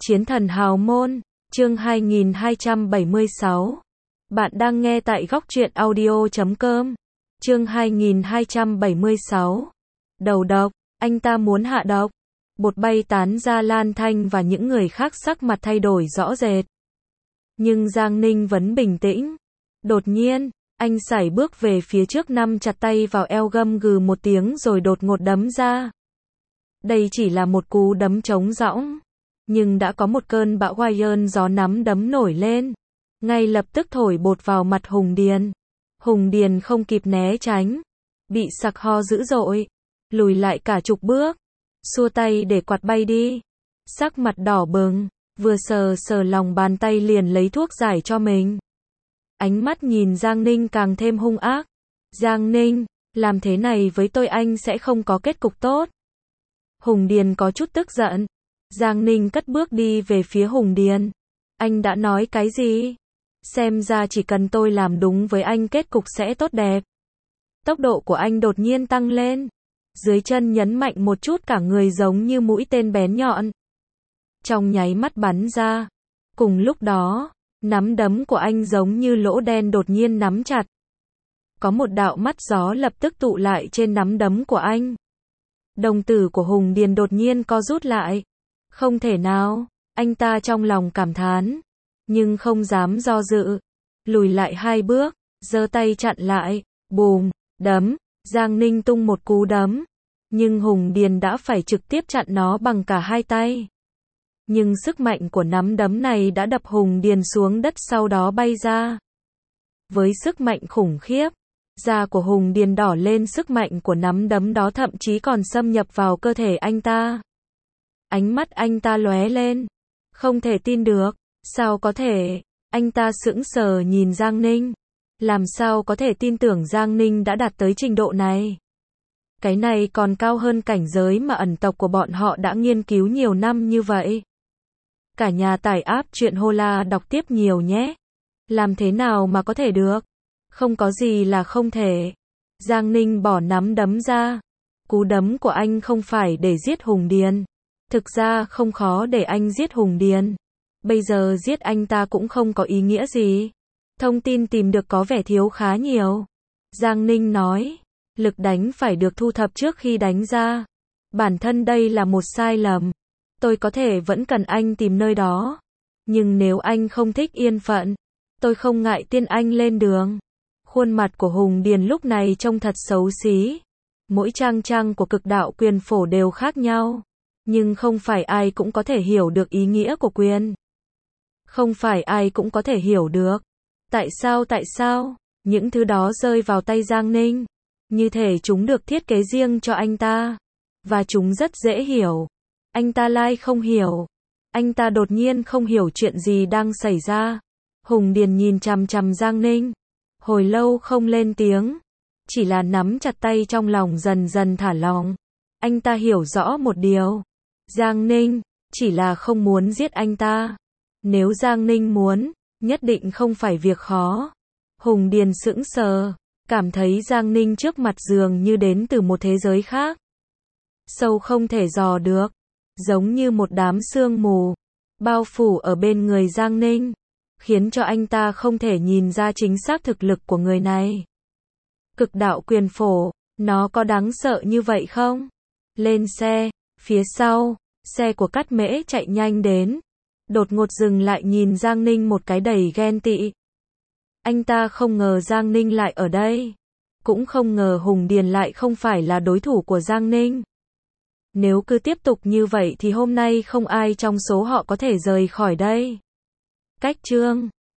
Chiến thần hào môn, chương 2276. Bạn đang nghe tại góc truyện audio.com. Chương 2276. Đầu độc, anh ta muốn hạ độc. Bột bay tán ra, Lan Thanh và những người khác sắc mặt thay đổi rõ rệt. Nhưng Giang Ninh vẫn bình tĩnh. Đột nhiên, anh sải bước về phía trước, nắm chặt tay vào eo, gầm gừ một tiếng rồi đột ngột đấm ra. Đây chỉ là một cú đấm trống rỗng, nhưng đã có một cơn bão Wayne gió nắm đấm nổi lên, ngay lập tức thổi bột vào mặt Hùng Điền. Hùng Điền không kịp né tránh, bị sặc ho dữ dội, lùi lại cả chục bước, xua tay để quạt bay đi. Sắc mặt đỏ bừng, vừa sờ sờ lòng bàn tay liền lấy thuốc giải cho mình. Ánh mắt nhìn Giang Ninh càng thêm hung ác. Giang Ninh, làm thế này với tôi anh sẽ không có kết cục tốt. Hùng Điền có chút tức giận. Giang Ninh cất bước đi về phía Hùng Điền. Anh đã nói cái gì? Xem ra chỉ cần tôi làm đúng với anh kết cục sẽ tốt đẹp. Tốc độ của anh đột nhiên tăng lên. Dưới chân nhấn mạnh một chút, cả người giống như mũi tên bén nhọn. Trong nháy mắt bắn ra. Cùng lúc đó, nắm đấm của anh giống như lỗ đen đột nhiên nắm chặt. Có một đạo mắt gió lập tức tụ lại trên nắm đấm của anh. Đồng tử của Hùng Điền đột nhiên co rút lại. Không thể nào, anh ta trong lòng cảm thán, nhưng không dám do dự. Lùi lại 2 bước, giơ tay chặn lại, bùm, đấm. Giang Ninh tung một cú đấm, nhưng Hùng Điền đã phải trực tiếp chặn nó bằng cả 2 tay. Nhưng sức mạnh của nắm đấm này đã đập Hùng Điền xuống đất, sau đó bay ra. Với sức mạnh khủng khiếp, da của Hùng Điền đỏ lên, sức mạnh của nắm đấm đó thậm chí còn xâm nhập vào cơ thể anh ta. Ánh mắt anh ta lóe lên. Không thể tin được. Sao có thể? Anh ta sững sờ nhìn Giang Ninh. Làm sao có thể tin tưởng Giang Ninh đã đạt tới trình độ này? Cái này còn cao hơn cảnh giới mà ẩn tộc của bọn họ đã nghiên cứu nhiều năm như vậy. Cả nhà tải app truyện Hola đọc tiếp nhiều nhé. Làm thế nào mà có thể được? Không có gì là không thể. Giang Ninh bỏ nắm đấm ra. Cú đấm của anh không phải để giết Hùng Điền. Thực ra không khó để anh giết Hùng Điền. Bây giờ giết anh ta cũng không có ý nghĩa gì. Thông tin tìm được có vẻ thiếu khá nhiều. Giang Ninh nói, lực đánh phải được thu thập trước khi đánh ra. Bản thân đây là một sai lầm. Tôi có thể vẫn cần anh tìm nơi đó. Nhưng nếu anh không thích yên phận, tôi không ngại tiên anh lên đường. Khuôn mặt của Hùng Điền lúc này trông thật xấu xí. Mỗi trang của cực đạo quyền phổ đều khác nhau. Nhưng không phải ai cũng có thể hiểu được ý nghĩa của quyền. Không phải ai cũng có thể hiểu được. Tại sao? Những thứ đó rơi vào tay Giang Ninh. Như thể chúng được thiết kế riêng cho anh ta. Và chúng rất dễ hiểu. Anh ta lại không hiểu. Anh ta đột nhiên không hiểu chuyện gì đang xảy ra. Hùng Điền nhìn chằm chằm Giang Ninh. Hồi lâu không lên tiếng. Chỉ là nắm chặt tay, trong lòng dần dần thả lỏng. Anh ta hiểu rõ một điều. Giang Ninh chỉ là không muốn giết anh ta. Nếu Giang Ninh muốn, nhất định không phải việc khó. Hùng Điền sững sờ, cảm thấy Giang Ninh trước mặt dường như đến từ một thế giới khác. Sâu không thể dò được, giống như một đám sương mù, bao phủ ở bên người Giang Ninh, khiến cho anh ta không thể nhìn ra chính xác thực lực của người này. Cực đạo quyền phổ, nó có đáng sợ như vậy không? Lên xe, phía sau, xe của Cát Mễ chạy nhanh đến. Đột ngột dừng lại nhìn Giang Ninh một cái đầy ghen tị. Anh ta không ngờ Giang Ninh lại ở đây. Cũng không ngờ Hùng Điền lại không phải là đối thủ của Giang Ninh. Nếu cứ tiếp tục như vậy thì hôm nay không ai trong số họ có thể rời khỏi đây. Cách chương